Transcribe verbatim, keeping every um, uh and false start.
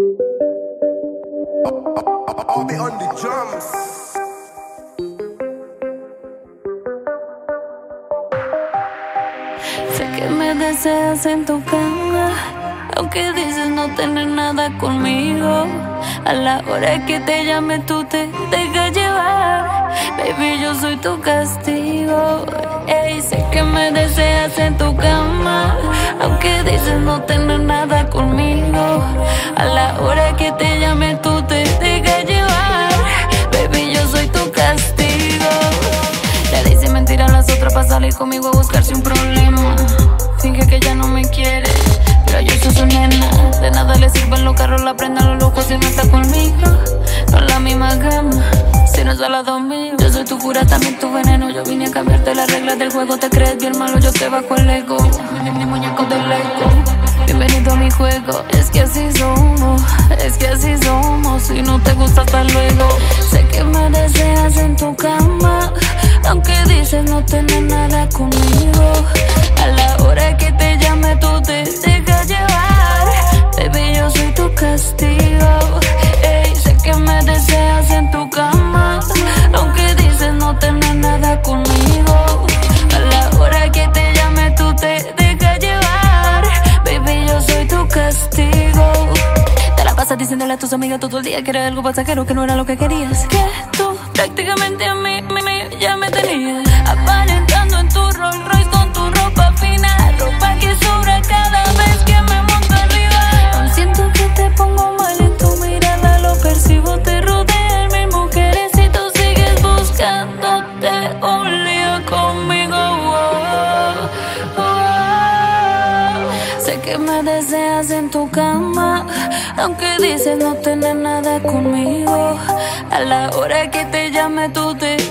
I'll be on the drums. Sé que me deseas en tu cama, aunque dices no tener nada conmigo. A la hora que te llame tú te dejas llevar. Baby, yo soy tu castigo. Ey, sé que me deseas en tu cama, aunque dices no tener nada conmigo. A la hora que te llame tú te dejas llevar. Baby, yo soy tu castigo. Le dice mentira a las otras para salir conmigo a buscarse un problema. Finge que ya no me quiere, pero yo soy su nena. De nada le sirven los carros, la prenda, los lujos si no está conmigo. No es la misma gama, si no es al lado mío. Yo soy tu cura, también tu veneno. Yo vine a cambiarte las reglas del juego. Te crees bien malo, yo te bajo el ego. Mi, mi muñeco del Lego. Bienvenido a mi juego. Es que así somos, es que así somos. Si no te gusta, hasta luego. Sé que me deseas en tu cama, aunque dices no tener nada conmigo. A la hora que te llame tú te dejas llevar. Baby, yo soy tu castigo. Ey, sé que me deseas en tu cama, aunque dices no tener nada conmigo. A la hora que te llame tú te dejas llevar. Baby, yo soy tu castigo. Te la pasas diciéndole a tus amigas todo el día que era algo pasajero, que no era lo que querías. Que tú prácticamente a mí, mí, mí ya me tenías. Aparentando en tu Rolls Royce con tu ropa fina, ropa que sobra cada vez que me monto arriba. Siento que te pongo mal en tu mirada, lo percibo, te rodean mil mujeres y tú sigues buscándote un lío conmigo. Oh, oh. Sé que me deseas en tu cama, aunque dices no tener nada conmigo. A la hora que te llame tú te